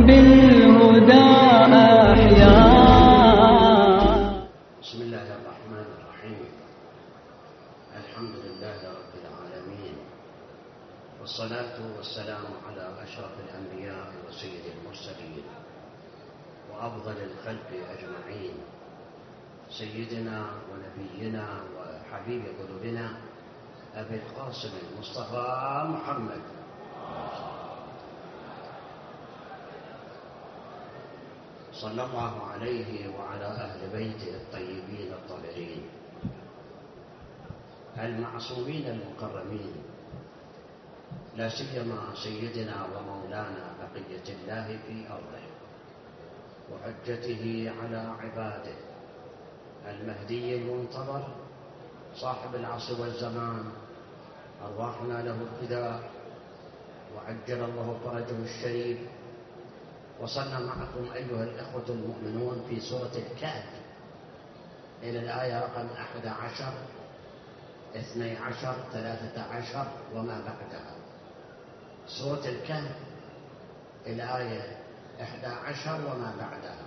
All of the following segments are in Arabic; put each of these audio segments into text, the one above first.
بالهدى أحيا. بسم الله الرحمن الرحيم. الحمد لله رب العالمين، والصلاة والسلام على أشرف الأنبياء وسيد المرسلين وأفضل الخلق أجمعين، سيدنا ونبينا وحبيب قلوبنا أبي القاسم المصطفى محمد صلى الله عليه وعلى أهل بيته الطيبين الطاهرين المعصومين المكرمين، لا سيما سيدنا ومولانا بقية الله في أرضه وحجته على عباده، المهدي المنتظر صاحب العصر والزمان، أرواحنا له الفداء وعجل الله فرجه الشريف. وصلنا معكم أيها الإخوة المؤمنون في سورة الكهف إلى الآية رقم 11 12 13 وما بعدها. سورة الكهف الآية 11 وما بعدها.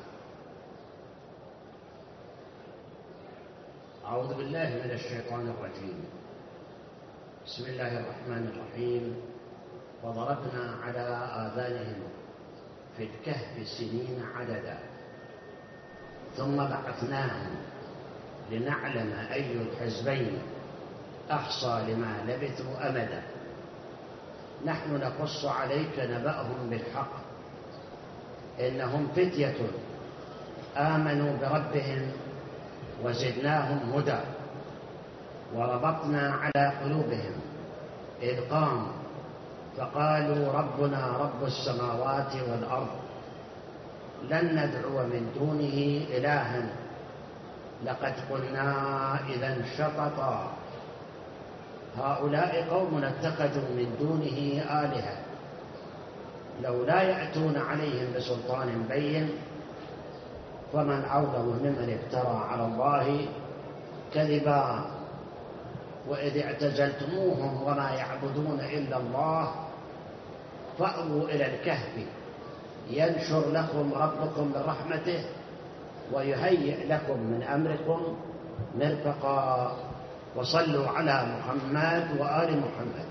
أعوذ بالله من الشيطان الرجيم. بسم الله الرحمن الرحيم. وضربنا على آذانهم في الكهف سنين عددا ثم بعثناهم لنعلم أي الحزبين أحصى لما لبثوا أمدا نحن نقص عليك نبأهم بالحق إنهم فتية آمنوا بربهم وزدناهم هدى وربطنا على قلوبهم إذ قاموا فقالوا ربنا رب السماوات والأرض لن ندعو من دونه إلها لقد قلنا إذا شططا هؤلاء قوم اتخذوا من دونه آلهة لولا يأتون عليهم بسلطان بين فمن أظلم ممن افترى على الله كذبا وإذ اعتزلتموهم وما يعبدون إلا الله فأووا إلى الكهف ينشر لكم ربكم من رحمته ويهيئ لكم من أمركم مرفقا. وصلوا على محمد وآل محمد.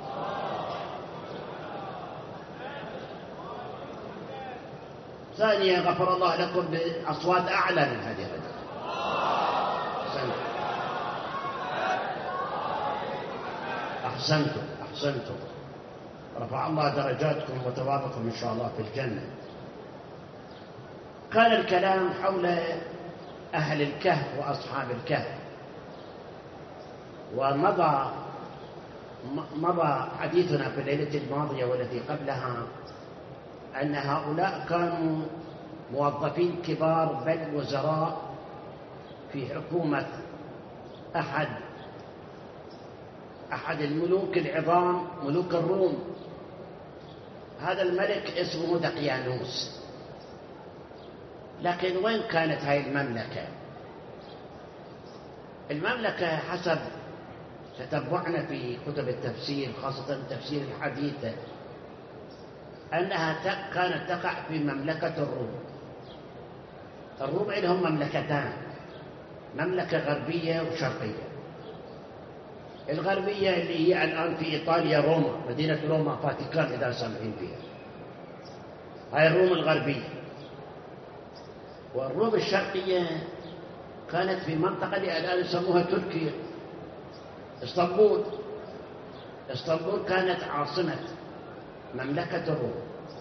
ثانيا غفر الله لكم بأصوات أعلى من هذه الرجل. أحسنتم. رفع الله درجاتكم وثوابكم إن شاء الله في الجنة. كان الكلام حول أهل الكهف وأصحاب الكهف، ومضى حديثنا في الليلة الماضية والتي قبلها أن هؤلاء كانوا موظفين كبار بل وزراء في حكومة أحد الملوك العظام، ملوك الروم. هذا الملك اسمه دقيانوس. لكن وين كانت هاي المملكة حسب تتبعنا في كتب التفسير خاصة التفسير الحديث أنها كانت تقع في مملكة الروم. الروم لهم مملكتان، مملكة غربية وشرقية. الغربية اللي هي الآن في إيطاليا روما، مدينة روما فاتيكان إذا سامعين فيها، هاي الروم الغربية. والروم الشرقية كانت في منطقة اللي الآن يسموها تركيا، اسطنبول كانت عاصمة مملكة الروم،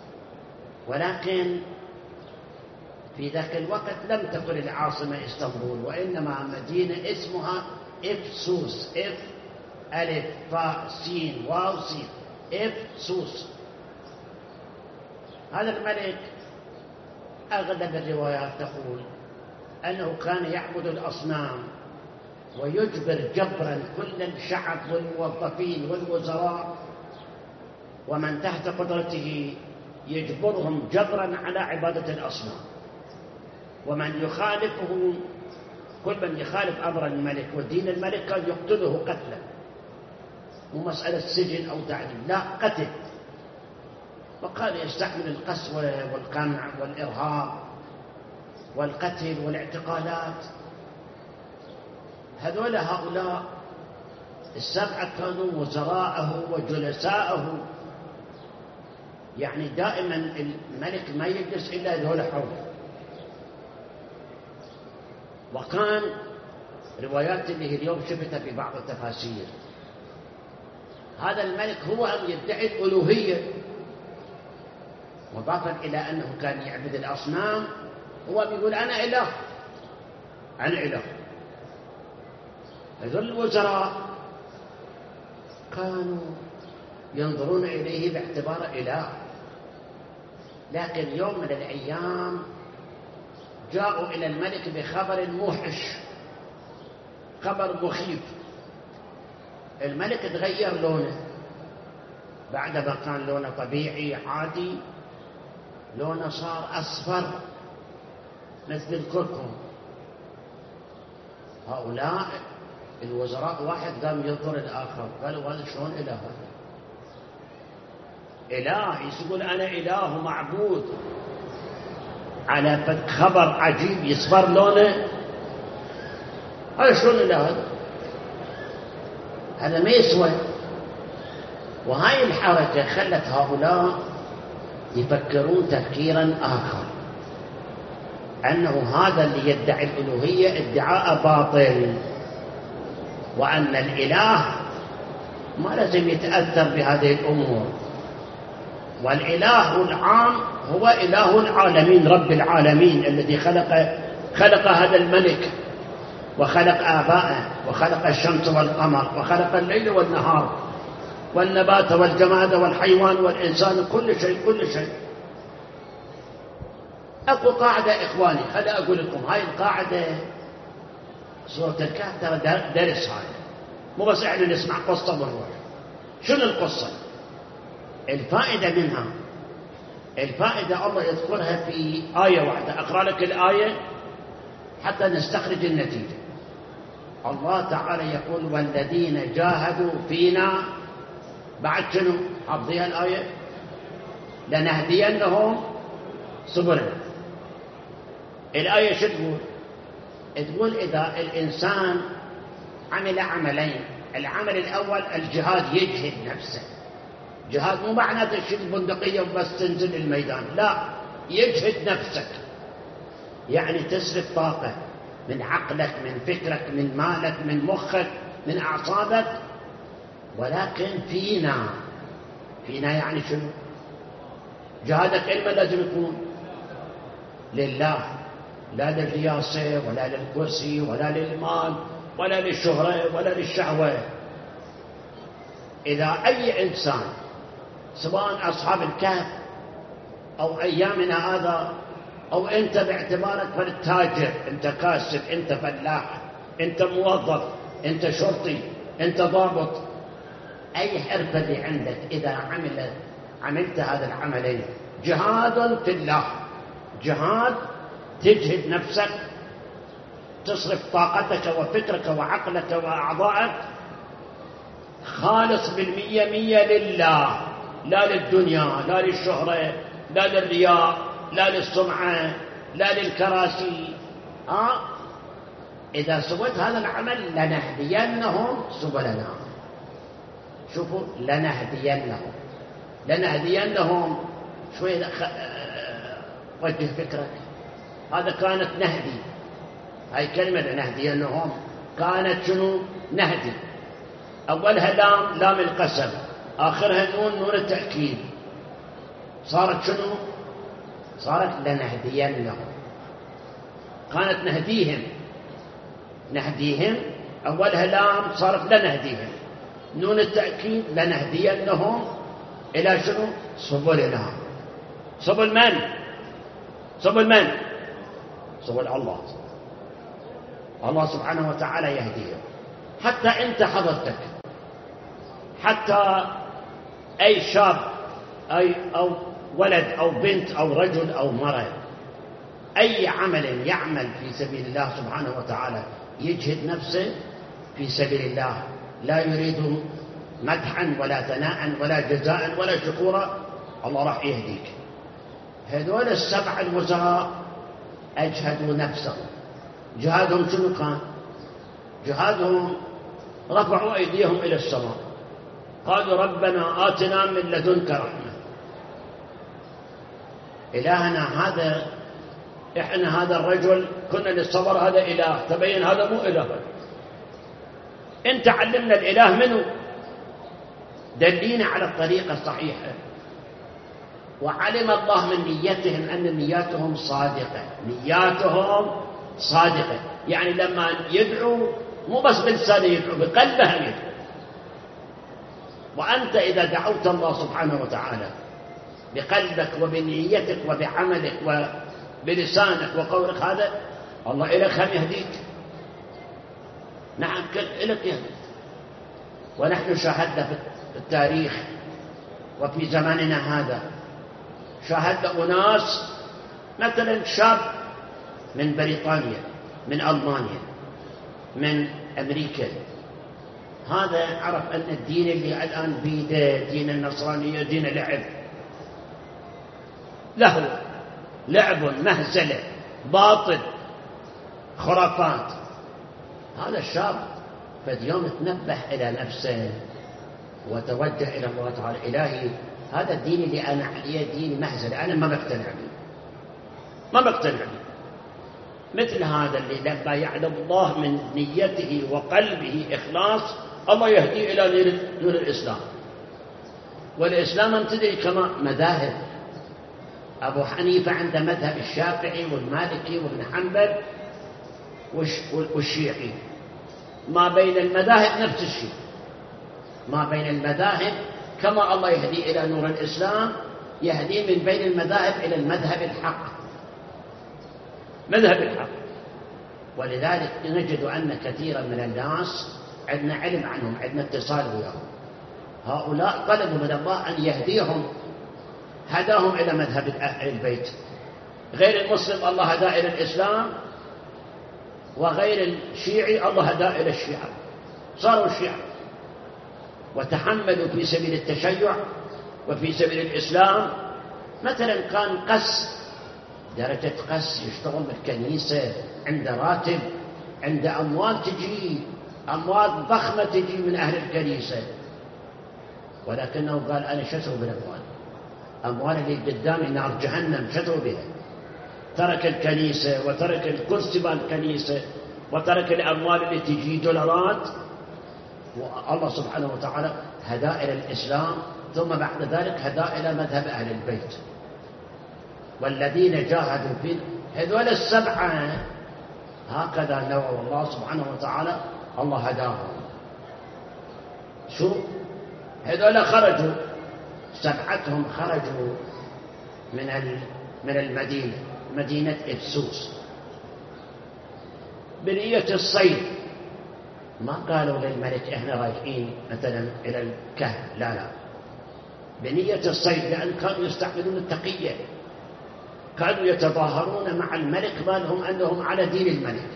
ولكن في ذاك الوقت لم تكن العاصمة اسطنبول، وإنما مدينة اسمها إفسوس، ألف فاء سين واو سين، إفسوس. هذا الملك أغلب الروايات تقول أنه كان يعبد الأصنام ويجبر جبرا كل الشعب والموظفين والوزراء ومن تحت قدرته يجبرهم جبرا على عبادة الأصنام، ومن يخالفه كل من يخالف أمر الملك ودين الملك كان يقتله قتلا، مو مسألة سجن أو تعذيب، لا قتل. وقال يستحمل القسوة والقمع والإرهاب والقتل والاعتقالات. هؤلاء السبعة كانوا وزراءه وجلساءه، يعني دائما الملك ما يجلس إلا ذولا حوله. وكان روايات اللي هي اليوم شفتها في بعض التفاسير، هذا الملك هو يدعي الألوهية، مضافا إلى أنه كان يعبد الأصنام، هو بيقول أنا إله، أنا إله. هذول الوزراء كانوا ينظرون إليه باعتبار إله، لكن يوم من الأيام جاءوا إلى الملك بخبر موحش، خبر مخيف. الملك تغير لونه، بعدما كان لونه طبيعي عادي لونه صار أصفر مثل الكركم. هؤلاء الوزراء واحد قام ينظر الآخر، قالوا هذا شلون إله هذا؟ إله يقول أنا إله معبود على خبر عجيب يصفر لونه، هذا شلون إله هذا؟ هذا ما يسوى. وهاي الحركة خلت هؤلاء يفكرون تفكيرا آخر، أنه هذا اللي يدعي الألوهية ادعاء باطل، وأن الإله ما لازم يتأثر بهذه الأمور، والإله العام هو إله العالمين رب العالمين الذي خلق هذا الملك وخلق آباءه وخلق الشمس والقمر وخلق الليل والنهار والنبات والجماد والحيوان والإنسان، كل شيء كل شيء. أكو قاعدة إخواني، خلي أقول لكم هاي القاعدة سورة الكهف ترى درس، هاي مو بس احنا نسمع قصة ونروح. شنو القصة؟ الفائدة منها، الفائدة الله يذكرها في آية واحدة. أقرأ لك الآية حتى نستخرج النتيجة. الله تعالى يقول والذين جاهدوا فينا، بعد شنو؟ حافظيها الآية، لنهدينهم سبلنا. الآية شو تقول؟ تقول إذا الإنسان عمل عملين، العمل الأول الجهاد، يجهد نفسه. جهاد مو معناته تشيل البندقية وبس تنزل الميدان، لا، يجهد نفسك، يعني تصرف طاقة من عقلك من فكرك من مالك من مخك من أعصابك. ولكن فينا يعني شنو؟ جهادك إلما لازم يكون لله، لا للرياسة ولا للكرسي ولا للمال ولا للشهرة ولا للشهوة. إذا أي إنسان سواء أصحاب الكهف أو أيامنا هذا، أو أنت باعتبارك فرد تاجر، أنت كاسب، أنت فلاح، أنت موظف، أنت شرطي، أنت ضابط، أي حرفة اللي عندك إذا عملت هذا العملين، جهاد في الله، جهاد تجهد نفسك، تصرف طاقتك وفكرك وعقلك وأعضائك خالص بالمية مية لله، لا للدنيا لا للشهرة لا للرياء لا للسمعة لا للكراسي. إذا سويت هذا العمل لنهدينهم سبلنا. شوفوا، لنهدينهم شوي وجه فكرك. هذا كانت نهدي، هاي كلمة لنهدينهم كانت شنو؟ نهدي. أولها لام القسم، آخرها نون التأكيد، صارت شنو؟ صارت لنهدينهم. كانت نهديهم، أولها لام صارت لنهديهم، نون التأكيد لنهدينهم إلى شنو؟ سبلنا. سبل من؟ سبل الله. الله سبحانه وتعالى يهديهم. حتى أنت حضرتك، حتى أي شاب أو ولد أو بنت أو رجل أو مرأة، أي عمل يعمل في سبيل الله سبحانه وتعالى يجهد نفسه في سبيل الله، لا يريد مدحا ولا ثناء ولا جزاء ولا شكورا، الله راح يهديك. هذول السبع الوزراء أجهدوا نفسهم. جهادهم شنو كان؟ جهادهم رفعوا أيديهم إلى السماء، قالوا ربنا آتنا من لدنك رحمة. إلهنا هذا، إحنا هذا الرجل كنا نتصور هذا إله، تبين هذا مو إله. أنت علمنا الإله منه، دلينا على الطريقة الصحيحة. وعلم الله من نيتهم أن نياتهم صادقة، نياتهم صادقة، يعني لما يدعو مو بس بلسانه يدعو، بقلبهم يدعو. وأنت إذا دعوت الله سبحانه وتعالى بقلبك وبنيتك وبعملك وبلسانك وقولك، هذا الله إليك هم يهديك. نعم إليك يهديك. ونحن شاهدنا في التاريخ وفي زماننا هذا، شاهدنا أناس مثلا شاب من بريطانيا، من ألمانيا، من أمريكا، هذا عرف أن الدين اللي الآن بيده دين النصرانية دين لعب، له لعب، مهزلة، باطل، خرافات. هذا الشاب فد يوم تنبه إلى نفسه وتوجه إلى الله تعالى، إلهي هذا الدين اللي أنا عليه دين مهزلة، أنا ما بقتنع به، ما بقتنع به. مثل هذا اللي لما يعلم الله من نيته وقلبه إخلاص، الله يهدي إلى نور الإسلام. والإسلام امتدي كما مذاهب. أبو حنيفة عنده مذهب الشافعي والمالكي وابن حنبل والشيعي، ما بين المذاهب نفس الشيء، ما بين المذاهب كما الله يهدي إلى نور الإسلام، يهدي من بين المذاهب إلى المذهب الحق، مذهب الحق. ولذلك نجد أن كثيرا من الناس عندنا علم عنهم، عندنا اتصال وياهم. هؤلاء طلبوا من الله أن يهديهم، هداهم إلى مذهب أهل البيت. غير المسلم الله هداه إلى الإسلام، وغير الشيعي الله هداه إلى الشيعة، صاروا الشيعة. وتحملوا في سبيل التشيع وفي سبيل الإسلام. مثلا كان قس، درجة قس، يشتغل بالكنيسة، عنده راتب، عنده أموال تجي، أموال ضخمة تجي من أهل الكنيسة، ولكنه قال أنا شو أسوي بالأموال؟ أموال اللي قدامي نار جهنم، شو أسوي بها؟ ترك الكنيسة وترك الكرسي بالكنيسة وترك الأموال اللي تجي دولارات، والله سبحانه وتعالى هدى إلى الإسلام، ثم بعد ذلك هدى إلى مذهب أهل البيت. والذين جاهدوا في هذول السبعة هكذا نوعوا الله سبحانه وتعالى، الله هداهم. شو هذول خرجوا، سبعتهم خرجوا من المدينة، مدينة إفسوس، بنية الصيد. ما قالوا للملك احنا رايحين مثلا إلى الكهف، لا لا، بنية الصيد، لأن كانوا يستعملون التقية، كانوا يتظاهرون مع الملك بانهم أنهم على دين الملك،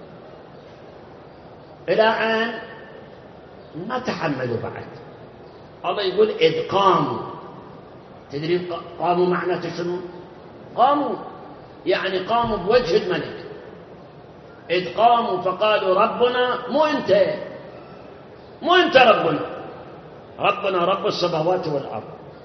إلى أن ما تحملوا بعد. الله يقول إذ قاموا، تدري قاموا معناته شنو؟ قاموا يعني قاموا بوجه الملك. إذ قاموا فقالوا ربنا، مو أنت ربنا رب السماوات والأرض.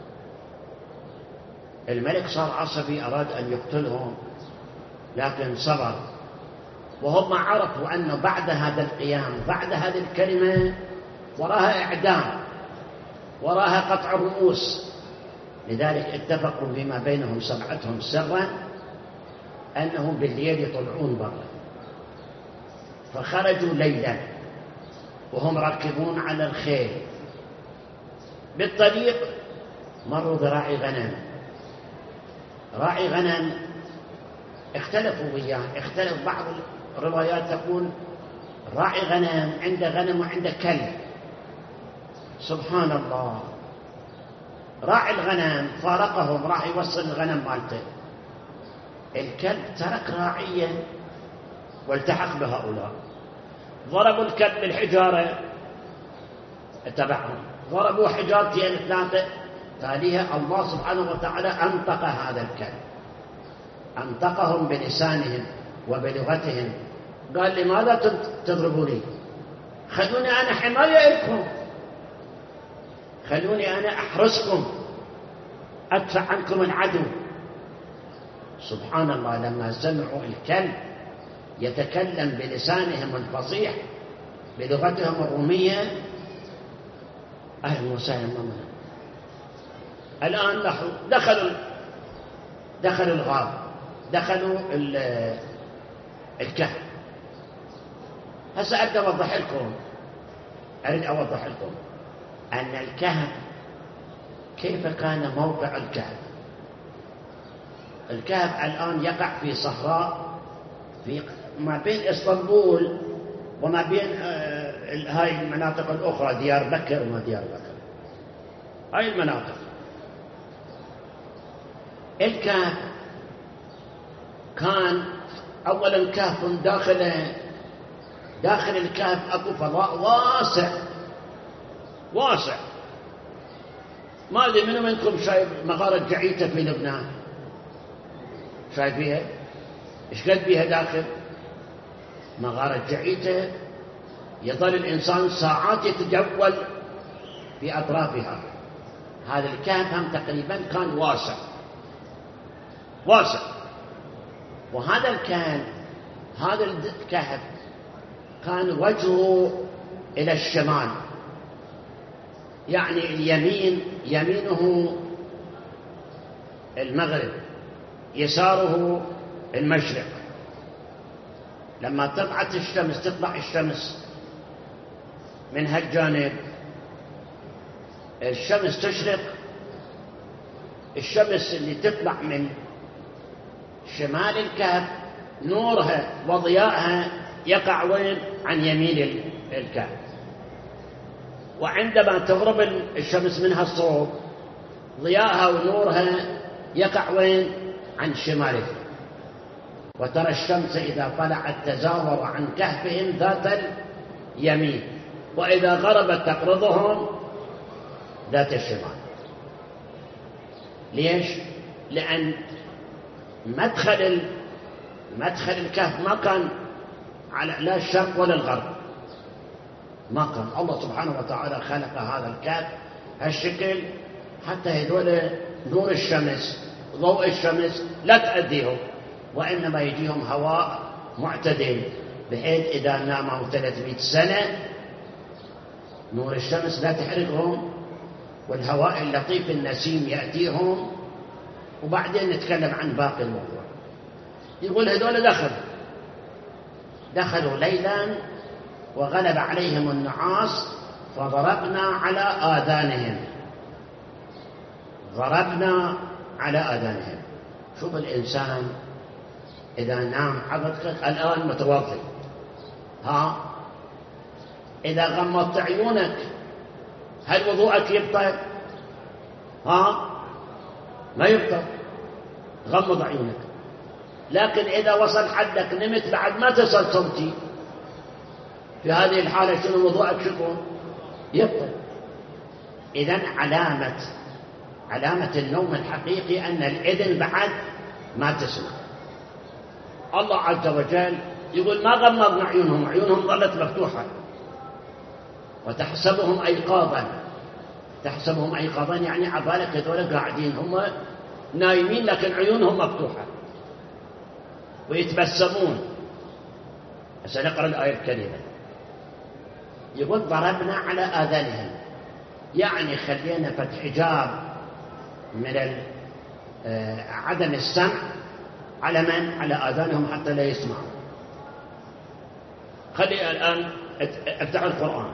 الملك صار عصبي، أراد أن يقتلهم، لكن صبر. وهم عرفوا أنه بعد هذا القيام، بعد هذه الكلمة، وراها إعدام، وراها قطع رؤوس. لذلك اتفقوا بما بينهم سبعتهم سرا أنهم بالليل يطلعون برا. فخرجوا ليلا وهم راكبون على الخيل، بالطريق مروا براعي غنم. راعي غنم اختلفوا وياه، اختلف بعض الروايات تقول راعي غنم عنده غنم وعنده كلب. سبحان الله، راعي الغنم فارقهم، راح يوصل الغنم مالته، الكلب ترك راعيه والتحق بهؤلاء. ضربوا الكلب بالحجارة، اتبعهم، ضربوا حجارتين ثلاثة تاليها الله سبحانه وتعالى أنطق هذا الكلام، أنطقهم بلسانهم وبلغتهم. قال لماذا تضربوني؟ خلوني أنا حماية لكم، خلوني أنا أحرسكم، أدفع عنكم العدو. سبحان الله، لما سمعوا الكلب يتكلم بلسانهم الفصيح بلغتهم الرومية، أهل وسهلا منا. الآن دخلوا الغار، دخلوا الكهف. هسه أريد أوضح لكم أن الكهف كيف كان موقع الكهف. الكهف الآن يقع في صحراء في ما بين اسطنبول وما بين هاي المناطق الأخرى، ديار بكر وما ديار بكر، هاي المناطق. الكهف كان أولا كهف داخل الكهف أكو فضاء واسع. ما أدري منو منكم شايف مغارة جعيتة في لبنان؟ شايفيها؟ إيش قد بيها داخل مغارة جعيتة؟ يظل الإنسان ساعات يتجول في أطرافها. هذا الكهف هم تقريبا كان واسع. وهذا الكهف كان وجهه إلى الشمال، يعني يمينه المغرب، يساره المشرق. لما تطلع الشمس من هالجانب، الشمس تشرق. الشمس اللي تطلع من شمال الكهف نورها وضيائها يقع وين؟ عن يمين الكهف. وعندما تغرب الشمس منها الصوب، ضيائها ونورها يقع وين؟ عن شمالها. وترى الشمس إذا طلعت تزاور عن كهفهم ذات اليمين، وإذا غربت تقرضهم ذات الشمال. ليش؟ لأن مدخل الكهف ما كان على لا الشرق ولا الغرب، ما كان. الله سبحانه وتعالى خلق هذا الكهف هالشكل حتى هذول نور الشمس ضوء الشمس لا تأذيهم، وإنما يجيهم هواء معتدل، بحيث إذا ناموا 300 سنة نور الشمس لا تحرقهم، والهواء اللطيف النسيم يأتيهم. وبعدين نتكلم عن باقي الموضوع. يقول هذول دخلوا ليلا وغلب عليهم النعاس فضربنا على آذانهم. شوف الإنسان إذا نام حضرتك الآن متوضئ، إذا غمضت عيونك هل وضوءك يبطل؟ ما يبطل، غمض عيونك. لكن إذا وصل حدك نمت بعد ما تصل صوتي، في هذه الحالة شنو وضوءك؟ شكون؟ يبطل. إذن علامة النوم الحقيقي أن الإذن بعد ما تسمع. الله عز وجل يقول ما غمضنا عيونهم ظلت مفتوحة، وتحسبهم أيقاظا يعني عبالك هذول قاعدين هم نايمين لكن عيونهم مفتوحة ويتبسمون. سنقرأ الآية الكريمة. يقول ضربنا على آذانهم، يعني خلينا فتح حجاب من عدم السمع على من؟ على آذانهم حتى لا يسمعوا. خلي الآن افتح القرآن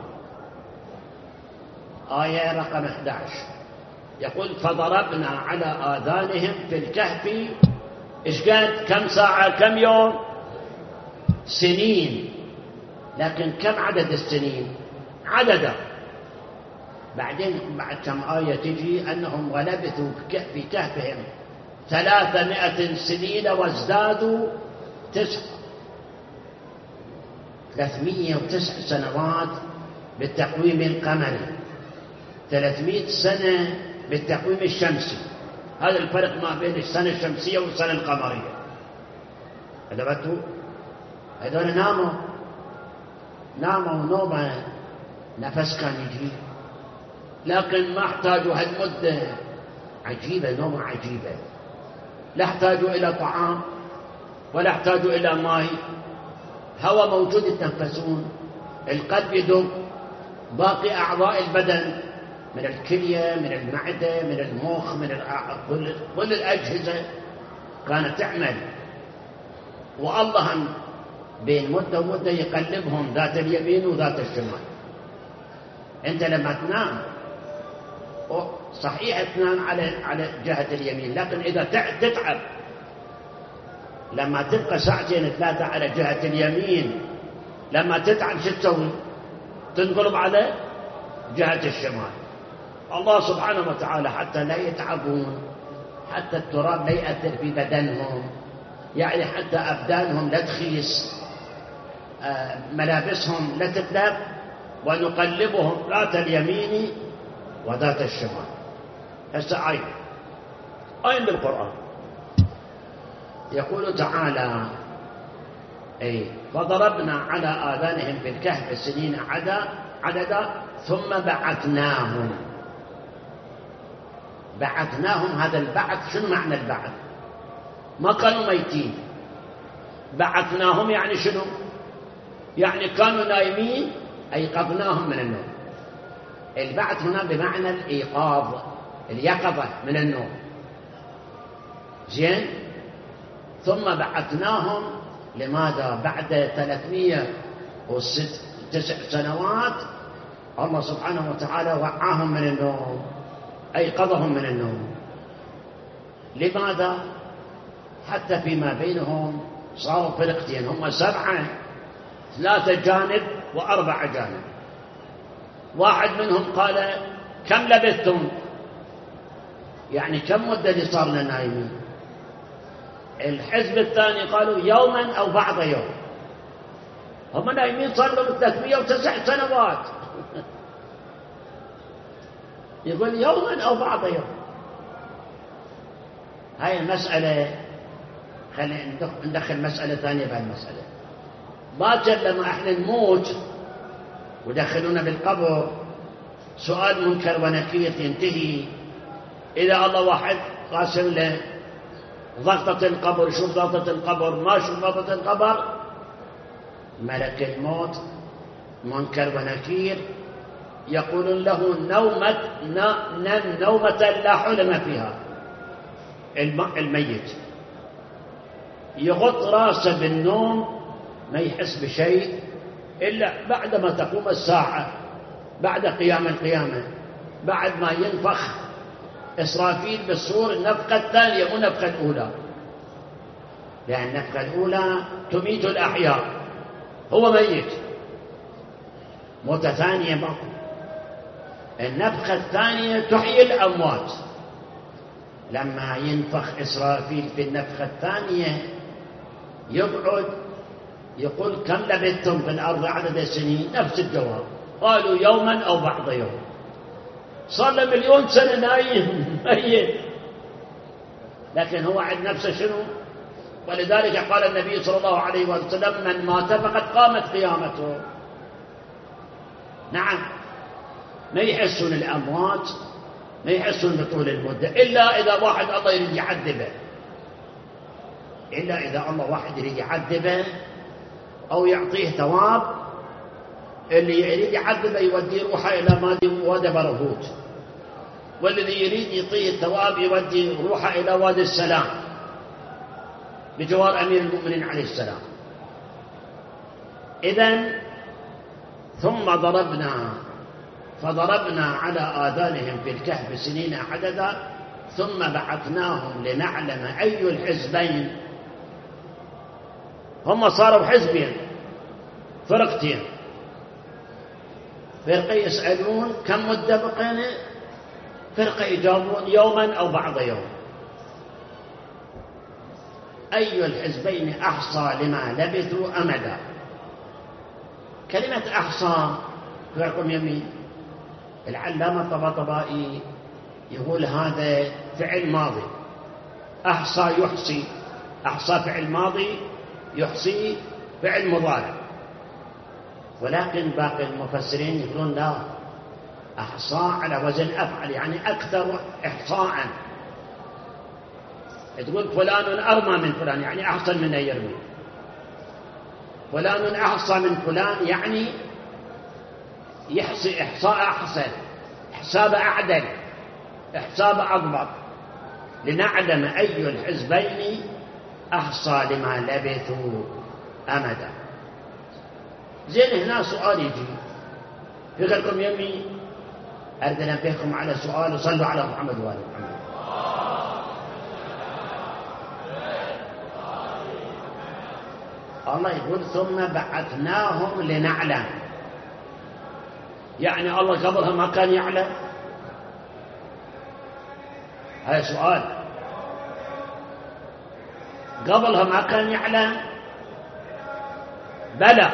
آية رقم 11. يقول فضربنا على آذانهم في الكهف إيش قد؟ كم ساعة؟ كم يوم؟ سنين. لكن كم عدد السنين؟ عددا. بعدين بعد كم آية تجي أنهم ولبثوا في كهفهم 300 سنين وازدادوا 309 سنوات بالتقويم القمري. 300 سنة بالتقويم الشمسي. هذا الفرق ما بين السنة الشمسية والسنة القمرية. أدبتوا هذول ناموا نومة نفس كان يجي، لكن ما احتاجوا هالمدة عجيبة، نومة عجيبة، لا احتاجوا إلى طعام ولا احتاجوا إلى ماء، هواء موجود يتنفسون، القلب يدق، باقي أعضاء البدن من الكلية من المعدة من المخ من كل الأجهزة كانت تعمل، والله بين مدة ومدة يقلبهم ذات اليمين وذات الشمال. أنت لما تنام صحيح تنام على جهة اليمين، لكن إذا تتعب لما تبقى ساعتين ثلاثة على جهة اليمين، لما تتعب شو تسوي؟ تنقلب على جهة الشمال. الله سبحانه وتعالى حتى لا يتعبون، حتى التراب لا يأثر في بدنهم، يعني حتى أبدانهم لا تخيس، ملابسهم لا تتلف، ونقلبهم ذات اليمين وذات الشمال. هسه آية بالقرآن يقول تعالى فضربنا على آذانهم في الكهف سنين عددا ثم بعثناهم. هذا البعث شنو معنى البعث؟ ما كانوا ميتين، بعثناهم يعني شنو؟ يعني كانوا نايمين أيقظناهم من النوم. البعث هنا بمعنى الإيقاظ، اليقظة من النوم. زين؟ ثم بعثناهم لماذا؟ بعد 309 سنوات الله سبحانه وتعالى وعاهم من النوم، أيقظهم من النوم. لماذا؟ حتى فيما بينهم صاروا فرقتين، هم 7، 3 جانب و4 جانب. واحد منهم قال كم لبثتم؟ يعني كم مدة اللي صارنا نايمين؟ الحزب الثاني قالوا يوما أو بعض يوم. هم نايمين صار لهم 309 سنوات يقول يوما أو بعض يوم. هاي المسألة خلينا ندخل مسألة ثانية بهالمسألة. باكر لما احنا نموت ودخلونا بالقبر، سؤال منكر ونكير ينتهي إذا الله واحد قاسم له ضغطة القبر، شوف ضغطة القبر، ما شوف ضغطة القبر، ملك الموت منكر ونكير يقول له نومة لا حلم فيها. الميت يغط راسه بالنوم ما يحس بشيء إلا بعدما تقوم الساعة، بعد قيام القيامة، بعد ما ينفخ إسرافيل بالصور النفخة الثانية مو النفخة الأولى، لأن النفخة الأولى تميت الأحياء، هو ميت، موتة ثانية ماكو. النفخة الثانية تحيي الأموات. لما ينفخ إسرافيل في النفخة الثانية يقعد يقول كم لبثتم في الأرض عدد السنين؟ نفس الجواب، قالوا يوما أو بعض يوم. صار له 1,000,000 سنة نايم ميت، لكن هو عند نفسه شنو؟ ولذلك قال النبي صلى الله عليه وسلم من مات فقد قامت قيامته. نعم، ما يحسون الأموات، ما يحسون بطول المدة، إلا إذا واحد الله يريد يعذبه، إلا إذا الله واحد يريد يعذبه أو يعطيه ثواب. اللي يريد يعذبه يودي روحه إلى وادي برهوت، والذي يريد يعطيه الثواب يودي روحه إلى وادي السلام بجوار أمير المؤمنين عليه السلام. إذن ثم فضربنا على آذانهم في الكهف سنين عددا ثم بعثناهم لنعلم أي الحزبين. هم صاروا حزبين، فرقتين، فرقة يسألون كم مدة بقينا، فرقة يجاوبون يوما أو بعض يوم. أي الحزبين أحصى لما لبثوا أمدا. كلمة أحصى في رقم يمين. العلامة الطباطبائي يقول هذا فعل ماضي، أحصى يحصي، أحصى فعل ماضي، يحصي فعل مضارع. ولكن باقي المفسرين يقولون لا، أحصى على وزن أفعل، يعني أكثر إحصاء. تقول فلان أرمى من فلان، يعني أحسن من أن يرمي. فلان أحصى من فلان، يعني يحصي إحصاء أحسن، حساب أعدل، حساب أضبط، لنعلم أي الحزبين أحصى لما لبثوا أمدا. زين، هنا سؤال يجي في غيركم يمي، أريد أن أنبهكم على سؤال، وصلوا على محمد وآل محمد. الله يقول ثم بعثناهم لنعلم، يعني الله قبلها ما كان يعلم؟ هذا سؤال. قبلها ما كان يعلم؟ بلى،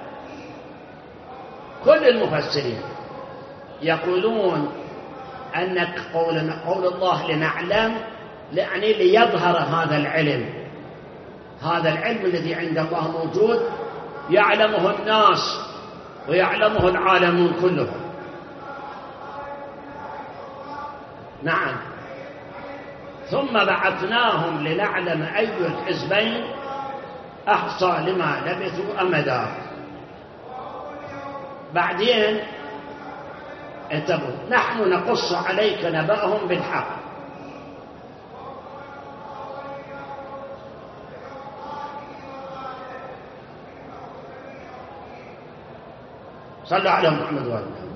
كل المفسرين يقولون أن قول الله لنعلم يعني ليظهر هذا العلم، هذا العلم الذي عند الله موجود، يعلمه الناس ويعلمه العالمون كلهم. نعم، ثم بعثناهم لنعلم أي الحزبين أحصى لما لبثوا أمدا. بعدين انتبهوا، نحن نقص عليك نبأهم بالحق. صلوا على محمد وآل محمد.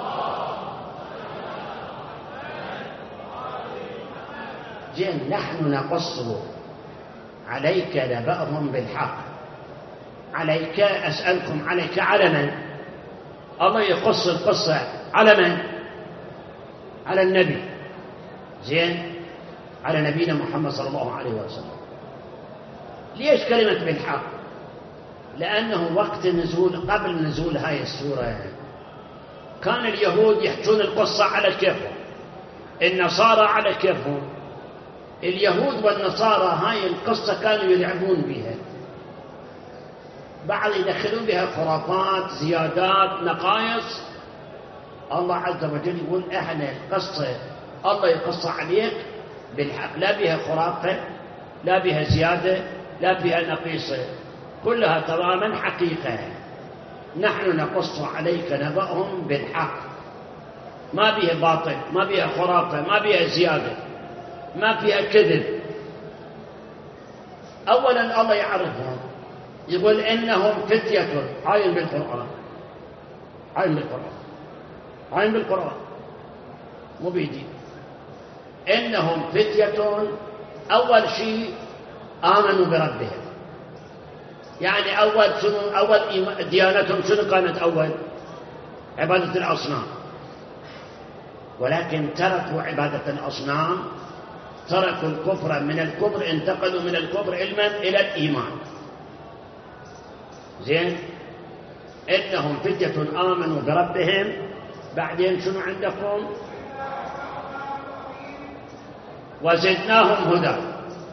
جئنا نحن نقص عليك نبأهم بالحق. عليك، أسألكم عليك على من؟ الله يقص القصة على من؟ على النبي. زين، على نبينا محمد صلى الله عليه وسلم. ليش كلمة بالحق؟ لأنه وقت النزول، قبل نزول هاي السورة، كان اليهود يحجون القصة على كيفهم، النصارى على كيفهم. اليهود والنصارى هاي القصة كانوا يلعبون بها، بعض يدخلون بها خرافات، زيادات، نقائص. الله عز وجل يقول احنا القصة الله يقص عليك بالحق، لا بها خرافة، لا بها زيادة، لا بها نقيصة، كلها تماما حقيقة. نحن نقص عليك نبأهم بالحق، ما بها باطل، ما بها خرافة، ما بها زيادة، ما فيها كذب. أولا الله يعرفهم، يقول إنهم فتية. عاين بالقرآن، عاين بالقرآن، عاين بالقرآن، مو بيدي. إنهم فتية، أول شيء آمنوا بربهم. يعني أول ديانتهم شنو كانت؟ أول عبادة الأصنام. ولكن تركوا عبادة الأصنام، تركوا الكفر، من الكفر انتقلوا من الكفر علما إلى الإيمان. زين، إنهم فتية آمنوا بربهم. بعدين شنو عندكم؟ وزدناهم هدى.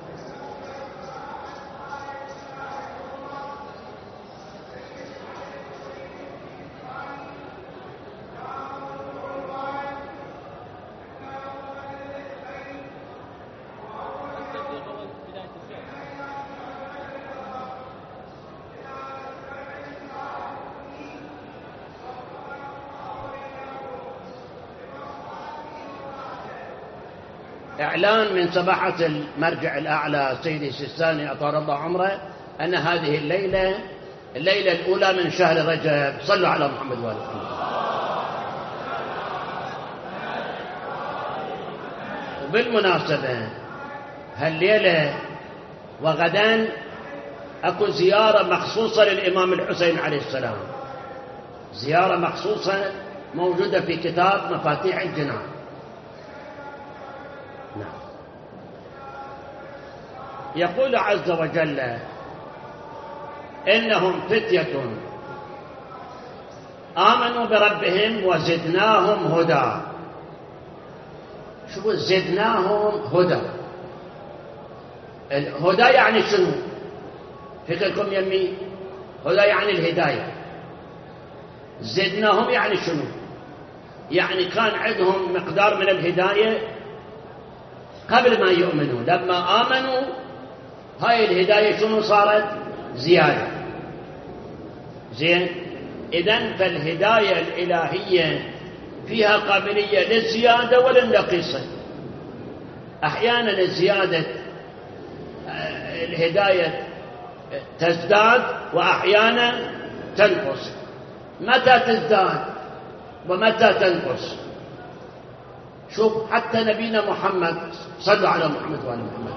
إعلان من سماحة المرجع الأعلى سيدي السيستاني أطال الله عمره أن هذه الليلة الأولى من شهر رجب. صلوا على محمد وآل محمد. وبالمناسبة هالليلة وغدا أكو زيارة مخصوصة للإمام الحسين عليه السلام، زيارة مخصوصة موجودة في كتاب مفاتيح الجنان. نعم. يقول عز وجل إنهم فتية آمنوا بربهم وزدناهم هدى. شوفوا زدناهم هدى. الهدى يعني شنو؟ فكركم يمي؟ هدى يعني الهداية. زدناهم يعني شنو؟ يعني كان عندهم مقدار من الهداية قبل ما يؤمنوا، لما آمنوا هاي الهداية شنو صارت؟ زيادة. زين، إذن فالهداية الإلهية فيها قابلية للزيادة وللنقيصة. أحيانا الزيادة الهداية تزداد وأحيانا تنقص. متى تزداد ومتى تنقص؟ شوف حتى نبينا محمد، صلوا على محمد وآل محمد،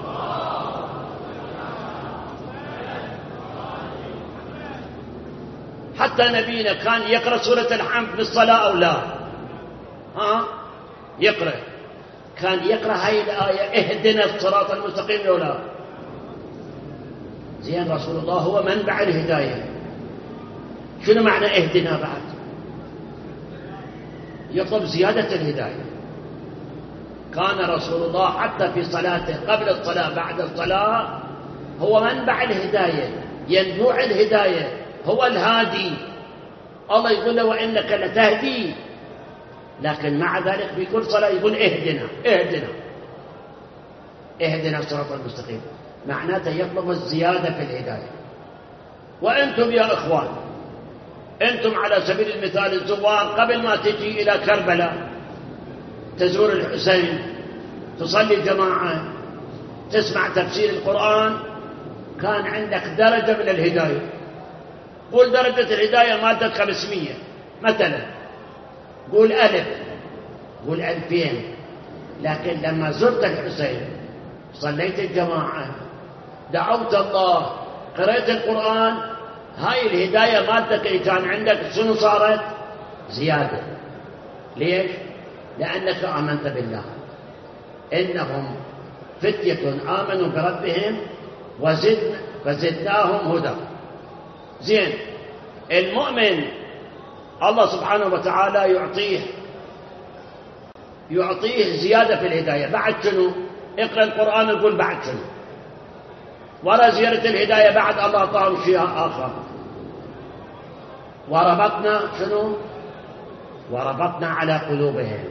حتى نبينا كان يقرأ سورة الحمد في الصلاة أو لا؟ يقرأ. كان يقرأ هاي الآية اهدنا الصراط المستقيم أو لا؟ زين، رسول الله هو منبع الهداية. شنو معنى اهدنا بعد؟ يطلب زيادة الهداية. كان رسول الله حتى في صلاته قبل الصلاة بعد الصلاة هو منبع الهداية، ينبوع الهداية، هو الهادي. الله يقول له وإنك لتهدي، لكن مع ذلك في كل صلاة يقول اهدنا اهدنا اهدنا الصراط المستقيم، معناته يطلب الزيادة في الهداية. وأنتم يا إخوان، أنتم على سبيل المثال الزوار، قبل ما تجي إلى كربلاء تزور الحسين، تصلي جماعة، تسمع تفسير القرآن، كان عندك درجة من الهداية. قول درجة الهداية مالتك 500 مثلا، قول 1000، قول 2000. لكن لما زرت الحسين، صليت الجماعة، دعوت الله، قرأت القرآن، هاي الهداية مالتك اللي كان عندك شنو صارت؟ زيادة. ليش؟ لأنك آمنت بالله. إنهم فتية آمنوا بربهم وزدناهم هدى. زين، المؤمن الله سبحانه وتعالى يعطيه زيادة في الهداية. بعد شنو؟ اقرأ القرآن يقول بعد شنو؟ وراء زيادة الهداية بعد الله أعطاهم شيء آخر. وربطنا شنو؟ وربطنا على قلوبهم.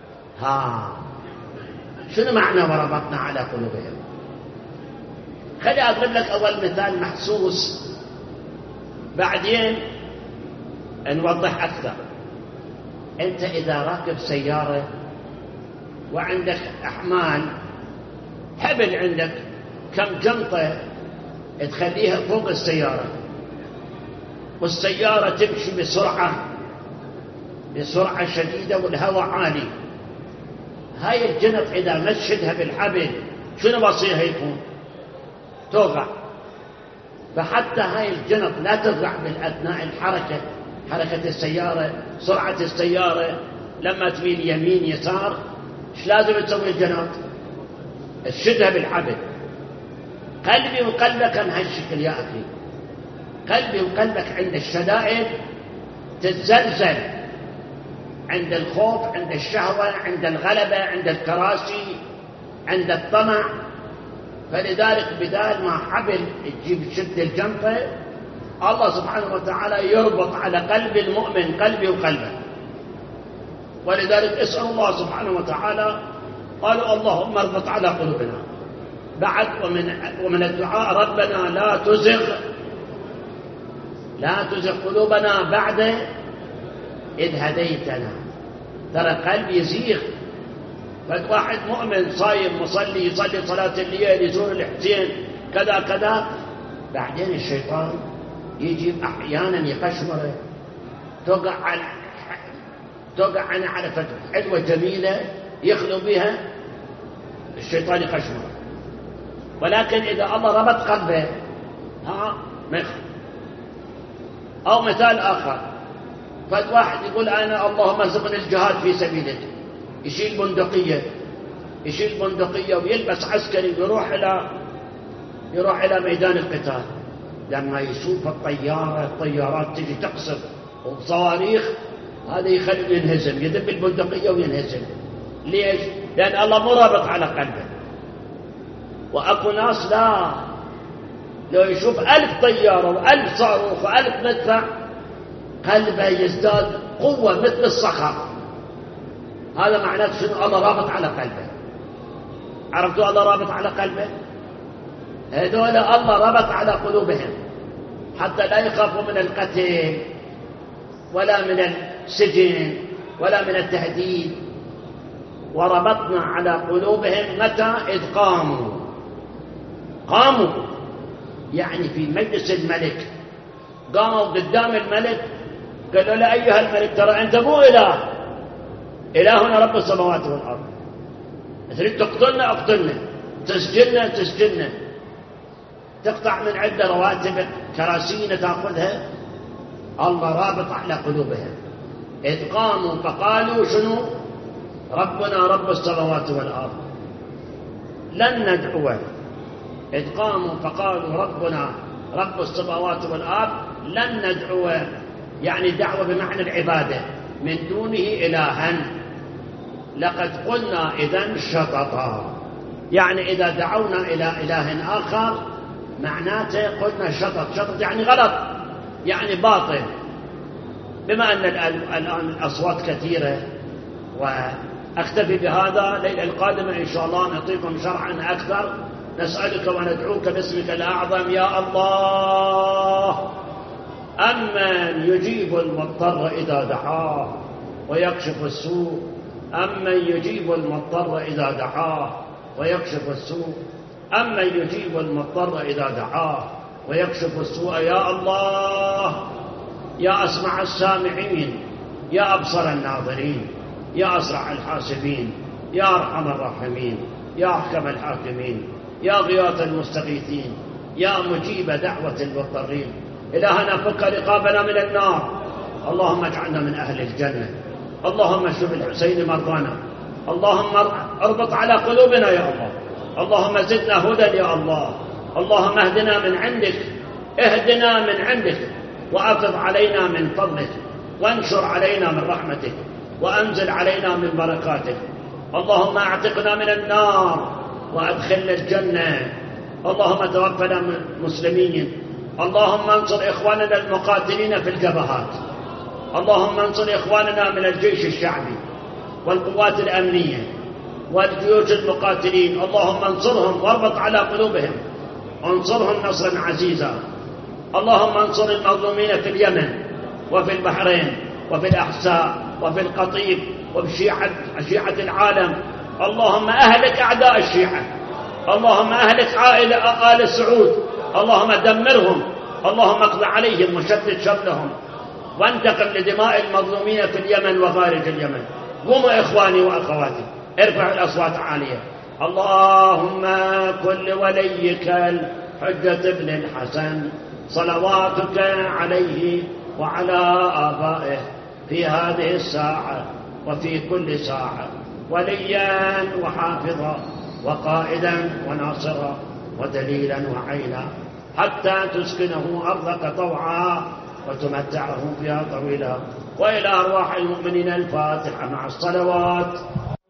شنو معنى وربطنا على قلوبهم؟ خلي أضرب لك أول مثال محسوس، بعدين نوضح أكثر. أنت إذا راكب سيارة وعندك أحمال، حبل عندك كم جنطة تخليها فوق السيارة، والسيارة تمشي بسرعة شديدة والهواء عالي، هاي الجنط إذا مشدها بالحبل شنو بصير؟ هيكون توقع. فحتى هاي الجنط لا توقع بالأثناء الحركة، حركة السيارة، سرعة السيارة، لما تميل يمين يسار، ايش لازم تسوي الجنط؟ تشدها بالحبل. قلبي وقلبك كان هالشكل يا أخي. قلبي وقلبك عند الشدائد تتزلزل، عند الخوف، عند الشهوة، عند الغلبة، عند الكراسي، عند الطمع. فلذلك بدال ما حبل تجيب شد الجنطة، الله سبحانه وتعالى يربط على قلب المؤمن، قلبي وقلبه. ولذلك اسأل الله سبحانه وتعالى، قالوا اللهم اربط على قلوبنا. بعد ومن الدعاء ربنا لا تزغ قلوبنا بعد إذ هديتنا. ترى قلب يزيغ. فواحد مؤمن صايم مصلي، يصلي صلاة الليل، يزور الحسين، كذا كذا، بعدين الشيطان يجي أحيانا يقشمره، توقع على فتح حلوة جميلة يخلو بها، الشيطان يقشمره. ولكن إذا الله ربط قلبه ما يخلو. أو مثال آخر، فواحد يقول أنا اللهم ارزقني الجهاد في سبيلك، يشيل بندقية ويلبس عسكري ويروح إلى ميدان القتال. لما يشوف الطيارات تجي تقصف وصواريخ، هذا يخليه ينهزم، يدب البندقية وينهزم. ليش؟ لأن الله مو رابط على قلبه. وأكو ناس لا، لو يشوف 1000 طيارة و1000 صاروخ و1000 مدفع قلبه يزداد قوة مثل الصخر. هذا معناته شنو؟ الله رابط على قلبه. عرفتوا الله رابط على قلبه؟ هذول الله ربط على قلوبهم حتى لا يخافوا من القتل ولا من السجن ولا من التهديد. وربطنا على قلوبهم متى؟ إذ قاموا يعني في مجلس الملك، قاموا قدام الملك قالوا له أيها الملك ترى أنت مو إله، إلهنا رب السماوات والأرض، تريد تقتلنا اقتلنا، تسجننا، تقطع من عدة رواتب كراسينا تأخذها. الله رابط على قلوبهم. إذ قاموا فقالوا شنو؟ ربنا رب السماوات والأرض لن ندعو. إذ قاموا فقالوا ربنا رب السماوات والأرض لن ندعو، يعني دعوة بمعنى العبادة، من دونه إلها. لقد قلنا إذن شططا، يعني إذا دعونا إلى إله آخر معناته قلنا شطط يعني غلط، يعني باطل. بما أن الآن الأصوات كثيرة وأكتفي بهذا، الليلة القادمة إن شاء الله نعطيكم شرحا أكثر. نسألك وندعوك باسمك الأعظم يا الله، أمن يجيب المضطر إذا دعاه ويكشف السوء، أمن يجيب المضطر إذا دعاه ويكشف السوء، أمن يجيب المضطر إذا دعاه ويكشف السوء. يا الله، يا أسمع السامعين، يا أبصر الناظرين، يا أسرع الحاسبين، يا أرحم الراحمين، يا أحكم الحاكمين، يا غياث المستغيثين، يا مجيب دعوة المضطرين. إلهنا فك رقابنا من النار، اللهم اجعلنا من أهل الجنة. اللهم اشف الحسين مرضانا، اللهم اربط على قلوبنا يا الله، اللهم زدنا هدى يا الله، اللهم اهدنا من عندك، اهدنا من عندك، وأفض علينا من فضلك، وانشر علينا من رحمتك، وأنزل علينا من بركاتك. اللهم اعتقنا من النار وأدخلنا الجنة. اللهم توفنا مسلمين. اللهم انصر إخواننا المقاتلين في الجبهات، اللهم انصر إخواننا من الجيش الشعبي والقوات الأمنية والجيوش المقاتلين، اللهم انصرهم واربط على قلوبهم، انصرهم نصرا عزيزا. اللهم انصر المظلومين في اليمن وفي البحرين وفي الأحساء وفي القطيف وفي شيعة العالم. اللهم أهلك أعداء الشيعة، اللهم أهلك آل سعود، اللهم دمرهم، اللهم اقض عليهم وشتت شملهم، وانتقم لدماء المظلومين في اليمن وخارج اليمن. قوموا إخواني وأخواتي، ارفعوا الأصوات عالية. اللهم كن لوليك الحجة بن الحسن صلواتك عليه وعلى آبائه في هذه الساعة وفي كل ساعة وليا وحافظا وقائدا وناصرا ودليلا وعينا، حتى تسكنه أرضك طوعا وتمتعه فيها طويلا. وإلى أرواح المؤمنين الفاتحة مع الصلوات.